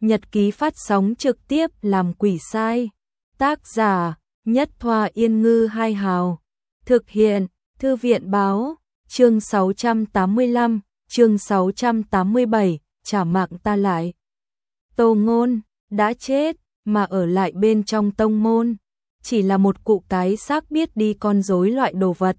Nhật ký phát sóng trực tiếp làm quỷ sai. Tác giả: Nhất Thoa Yên Ngư Hai Hào. Thực hiện: Thư viện báo. Chương 685, chương 687, trả mạng ta lại. Tô Ngôn đã chết mà ở lại bên trong tông môn, chỉ là một cụ cái xác biết đi con rối loại đồ vật.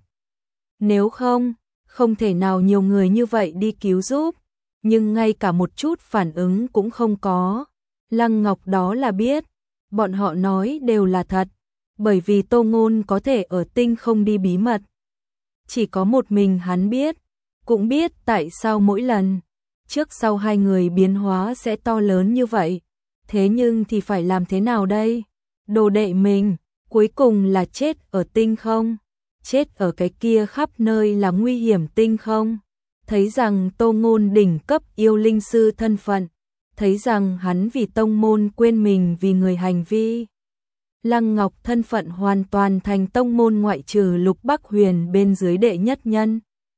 Nếu không thể nào nhiều người như vậy đi cứu giúp, nhưng ngay cả một chút phản ứng cũng không có. Lăng Ngọc đó là biết, bọn họ nói đều là thật, bởi vì Tô Ngôn có thể ở tinh không đi bí mật. Chỉ có một mình hắn biết, cũng biết tại sao mỗi lần trước sau hai người biến hóa sẽ to lớn như vậy. Thế nhưng thì phải làm thế nào đây? Đồ đệ mình, cuối cùng là chết ở tinh không, chết ở cái kia khắp nơi là nguy hiểm tinh không. Thấy rằng Tô Ngôn đỉnh cấp yêu linh sư thân phận, thấy rằng hắn vì tông môn quên mình vì người hành vi. Lăng Ngọc thân phận hoàn toàn thành tông môn ngoại trừ Lục Bắc Huyền bên dưới đệ nhất nhân.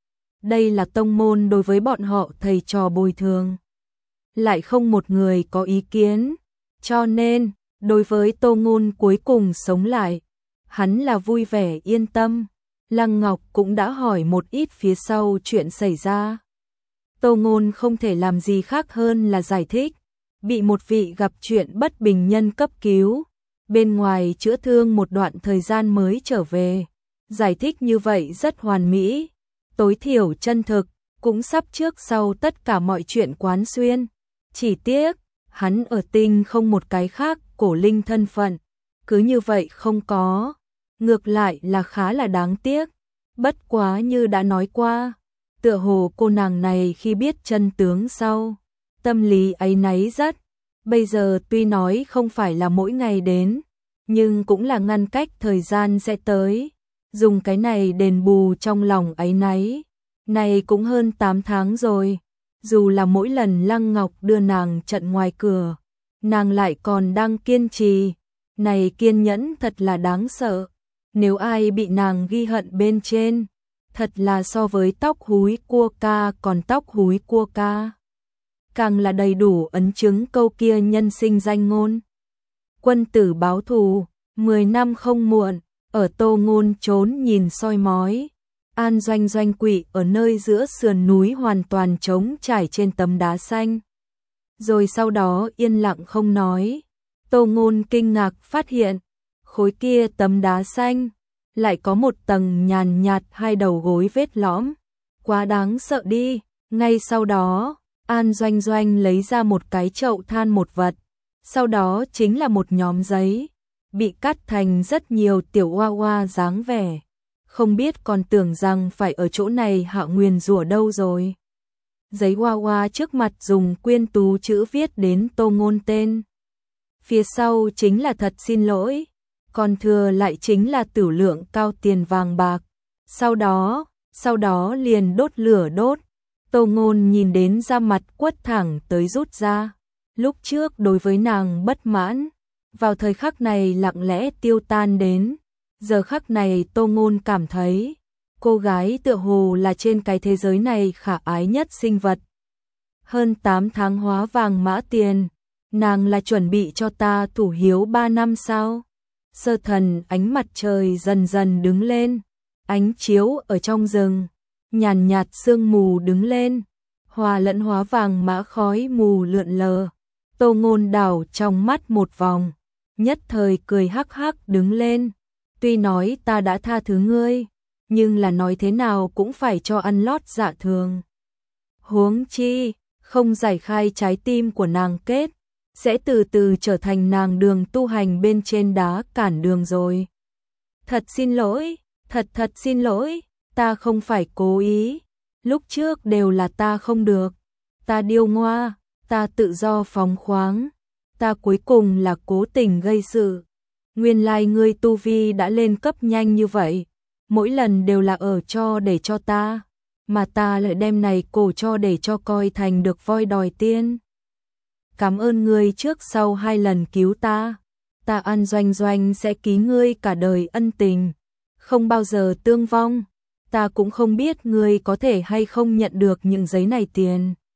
Đây là tông môn đối với bọn họ thầy trò bồi thường. Lại không một người có ý kiến, cho nên, đối với Tô Ngôn cuối cùng sống lại, hắn là vui vẻ yên tâm. Lăng Ngọc cũng đã hỏi một ít phía sau chuyện xảy ra. Tô Ngôn không thể làm gì khác hơn là giải thích, bị một vị gặp chuyện bất bình nhân cấp cứu, bên ngoài chữa thương một đoạn thời gian mới trở về. Giải thích như vậy rất hoàn mỹ, tối thiểu chân thực, cũng sắp trước sau tất cả mọi chuyện quán xuyên. Chỉ tiếc, hắn ở tinh không một cái khác cổ linh thân phận, cứ như vậy không có. Ngược lại là khá là đáng tiếc. Bất quá như đã nói qua, tựa hồ cô nàng này khi biết chân tướng sau, tâm lý áy náy rất. Bây giờ tuy nói không phải là mỗi ngày đến, nhưng cũng là ngăn cách thời gian sẽ tới, dùng cái này đền bù trong lòng áy náy. Này cũng hơn 8 tháng rồi, dù là mỗi lần Lăng Ngọc đưa nàng trận ngoài cửa, nàng lại còn đang kiên trì. Này kiên nhẫn thật là đáng sợ. Nếu ai bị nàng ghi hận bên trên, thật là so với tóc húi cua ca còn tóc húi cua ca. Càng là đầy đủ ấn chứng câu kia nhân sinh danh ngôn. Quân tử báo thù, 10 năm không muộn. Ở Tô Ngôn trốn nhìn soi mói, An Doanh Doanh quỵ ở nơi giữa sườn núi hoàn toàn trống trải trên tấm đá xanh. Rồi sau đó yên lặng không nói. Tô Ngôn kinh ngạc phát hiện, khối kia tấm đá xanh lại có một tầng nhàn nhạt hai đầu gối vết lõm. Quá đáng sợ đi. Ngay sau đó, An Doanh Doanh lấy ra một cái chậu than một vật, sau đó chính là một nhóm giấy, bị cắt thành rất nhiều tiểu hoa hoa dáng vẻ. Không biết còn tưởng rằng phải ở chỗ này hạ nguyền rủa đâu rồi. Giấy hoa hoa trước mặt dùng quyên tú chữ viết đến Tô Ngôn tên. Phía sau chính là thật xin lỗi, còn thừa lại chính là tửu lượng cao tiền vàng bạc. Sau đó liền đốt lửa đốt. Tô Ngôn nhìn đến da mặt quất thẳng tới rút ra. Lúc trước đối với nàng bất mãn, vào thời khắc này lặng lẽ tiêu tan đến. Giờ khắc này Tô Ngôn cảm thấy, cô gái tựa hồ là trên cái thế giới này khả ái nhất sinh vật. Hơn 8 tháng hóa vàng mã tiền, nàng là chuẩn bị cho ta thủ hiếu 3 năm sao? Sơ thần ánh mặt trời dần dần đứng lên, ánh chiếu ở trong rừng, nhàn nhạt sương mù đứng lên, hòa lẫn hóa vàng mã khói mù lượn lờ. Tô Ngôn đảo trong mắt một vòng, nhất thời cười hắc hắc đứng lên. Tuy nói ta đã tha thứ ngươi, nhưng là nói thế nào cũng phải cho ăn lót dạ thường. Huống chi, không giải khai trái tim của nàng kết, sẽ từ từ trở thành nàng đường tu hành bên trên đá cản đường rồi. Thật xin lỗi, thật xin lỗi, ta không phải cố ý, lúc trước đều là ta không được, ta điêu ngoa, ta tự do phóng khoáng, ta cuối cùng là cố tình gây sự. Nguyên lai ngươi tu vi đã lên cấp nhanh như vậy, mỗi lần đều là ở cho để cho ta, mà ta lại đem này cổ cho để cho coi thành được voi đòi tiên. Cảm ơn ngươi trước sau 2 lần cứu ta, ta An Doanh Doanh sẽ ký ngươi cả đời ân tình, không bao giờ tương vong. Ta cũng không biết ngươi có thể hay không nhận được những giấy này tiền.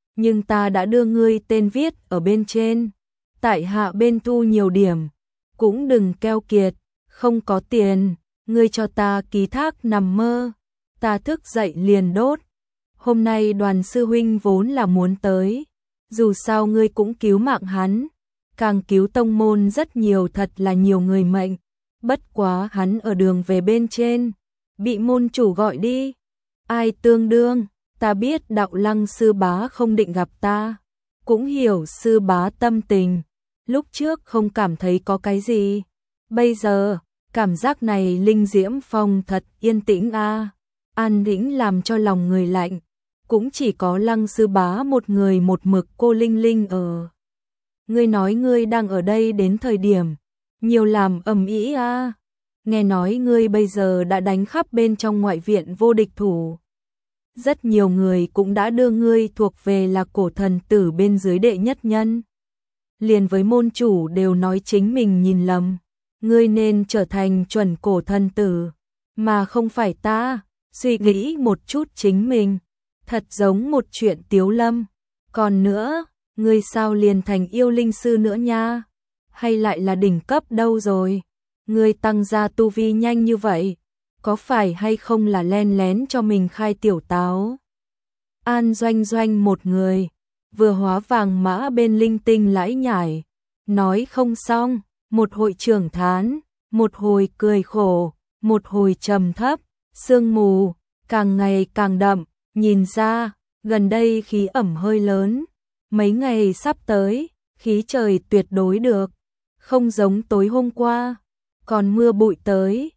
nhưng ta đã đưa ngươi tên viết ở bên trên, tại hạ bên thu nhiều điểm, cũng đừng keo kiệt, không có tiền, ngươi cho ta ký thác nằm mơ, ta thức dậy liền đốt. Hôm nay Đoàn sư huynh vốn là muốn tới, dù sao ngươi cũng cứu mạng hắn, càng cứu tông môn rất nhiều, thật là nhiều người mệnh, bất quá hắn ở đường về bên trên, bị môn chủ gọi đi. Ai tương đương, ta biết Đạo Lăng sư bá không định gặp ta, cũng hiểu sư bá tâm tình, lúc trước không cảm thấy có cái gì, bây giờ, cảm giác này linh diễm phong thật yên tĩnh a, an tĩnh làm cho lòng người lạnh, cũng chỉ có Lăng sư bá một người một mực cô Linh Linh ở. Ngươi nói ngươi đang ở đây đến thời điểm, nhiều làm ầm ĩ a, nghe nói ngươi bây giờ đã đánh khắp bên trong ngoại viện vô địch thủ. Rất nhiều người cũng đã đưa ngươi thuộc về là cổ thần tử bên dưới đệ nhất nhân. Liền với môn chủ đều nói chính mình nhìn lầm, ngươi nên trở thành chuẩn cổ thần tử, mà không phải ta. Suy nghĩ một chút chính mình, thật giống một chuyện tiếu lâm. Còn nữa, ngươi sao liền thành yêu linh sư nữa nha? Hay lại là đỉnh cấp đâu rồi? Ngươi tăng gia tu vi nhanh như vậy, có phải hay không là len lén cho mình khai tiểu táo? An Doanh Doanh một người, vừa hóa vàng mã bên linh tinh lãi nhải, nói không xong, một hồi trưởng thán, một hồi cười khổ, một hồi trầm thấp, sương mù, càng ngày càng đậm, nhìn ra, gần đây khí ẩm hơi lớn, mấy ngày sắp tới, khí trời tuyệt đối được, không giống tối hôm qua, còn mưa bụi tới,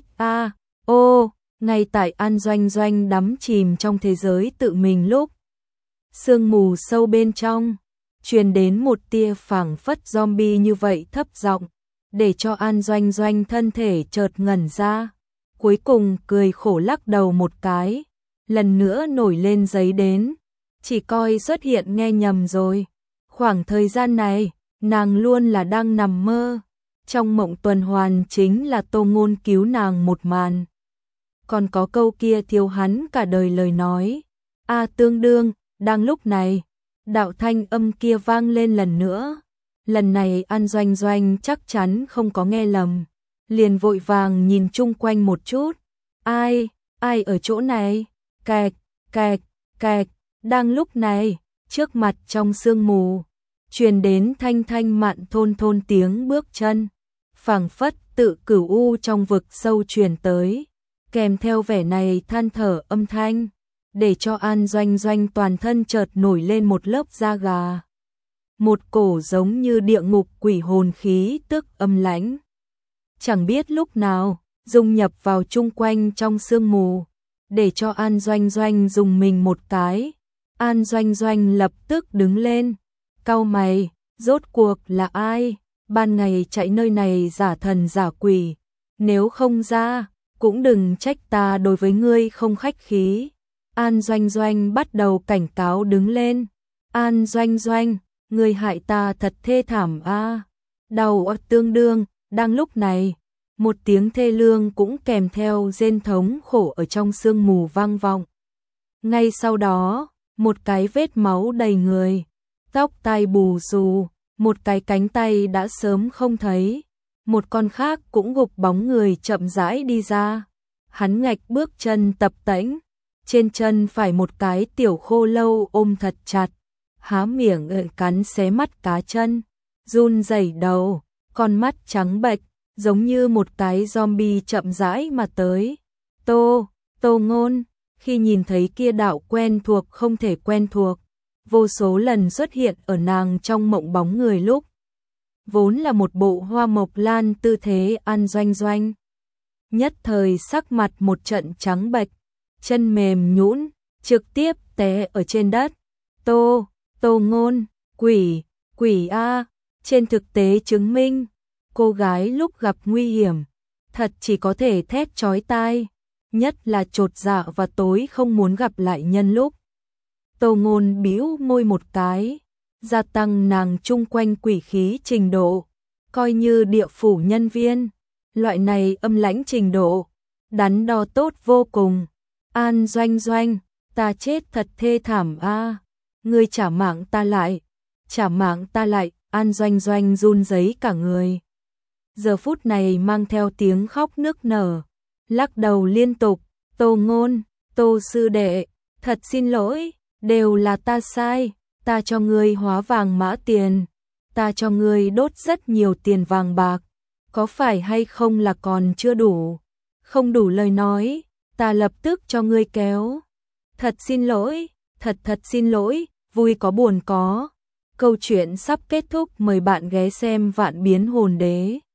ngay tại An Doanh Doanh đắm chìm trong thế giới tự mình lúc. Sương mù sâu bên trong, truyền đến một tia phảng phất zombie như vậy thấp giọng, để cho An Doanh Doanh thân thể chợt ngẩn ra, cuối cùng cười khổ lắc đầu một cái, lần nữa nổi lên giấy đến, chỉ coi xuất hiện nghe nhầm rồi. Khoảng thời gian này, nàng luôn là đang nằm mơ, trong mộng tuần hoàn chính là Tô Ngôn cứu nàng một màn. Còn có câu kia thiếu hắn cả đời lời nói, tương đương, đang lúc này, đạo thanh âm kia vang lên lần nữa. Lần này An Doanh Doanh chắc chắn không có nghe lầm, liền vội vàng nhìn chung quanh một chút. Ai ở chỗ này? Kẹt, kẹt, kẹt, đang lúc này, trước mặt trong sương mù, truyền đến thanh thanh mạn thôn thôn tiếng bước chân, phảng phất tự cửu u trong vực sâu truyền tới, kèm theo vẻ này than thở âm thanh, để cho An Doanh Doanh toàn thân chợt nổi lên một lớp da gà. Một cổ giống như địa ngục quỷ hồn khí tức âm lãnh, chẳng biết lúc nào dung nhập vào chung quanh trong sương mù, để cho An Doanh Doanh dùng mình một cái. An Doanh Doanh lập tức đứng lên, cau mày, rốt cuộc là ai? Ban ngày chạy nơi này giả thần giả quỷ, nếu không ra, cũng đừng trách ta đối với ngươi không khách khí. An Doanh Doanh bắt đầu cảnh cáo đứng lên. An Doanh Doanh, ngươi hại ta thật thê thảm a. Đau tương đương, đang lúc này, một tiếng thê lương cũng kèm theo rên thống khổ ở trong sương mù vang vọng. Ngay sau đó, một cái vết máu đầy người, tóc tai bù xù, một cái cánh tay đã sớm không thấy, một con khác cũng gục bóng người chậm rãi đi ra. Hắn ngạch bước chân tập tễnh, trên chân phải một cái tiểu khô lâu ôm thật chặt, há miệng cắn xé mắt cá chân, run rẩy đầu, con mắt trắng bệch, giống như một cái zombie chậm rãi mà tới. Tô Ngôn, khi nhìn thấy kia đạo quen thuộc không thể quen thuộc, vô số lần xuất hiện ở nàng trong mộng bóng người lúc, vốn là một bộ hoa mộc lan tư thế An Doanh Doanh, nhất thời sắc mặt một trận trắng bệch, chân mềm nhũn, trực tiếp té ở trên đất. Tô Ngôn, quỷ a, trên thực tế chứng minh, cô gái lúc gặp nguy hiểm, thật chỉ có thể thét chói tai, nhất là chột dạ và tối không muốn gặp lại nhân lúc. Tô Ngôn bĩu môi một cái, gia tăng nàng chung quanh quỷ khí trình độ, coi như địa phủ nhân viên, loại này âm lãnh trình độ, đắn đo tốt vô cùng. An Doanh Doanh, ta chết thật thê thảm a. ngươi trả mạng ta lại, trả mạng ta lại, An Doanh Doanh run rẩy cả người. Giờ phút này mang theo tiếng khóc nức nở, lắc đầu liên tục, Tô Ngôn, Tô sư đệ, thật xin lỗi, đều là ta sai, ta cho ngươi hóa vàng mã tiền, ta cho ngươi đốt rất nhiều tiền vàng bạc, có phải hay không là còn chưa đủ, không đủ lời nói, ta lập tức cho ngươi kéo. Thật xin lỗi, thật xin lỗi, vui có buồn có. Câu chuyện sắp kết thúc, mời bạn ghé xem Vạn Biến Hồn Đế.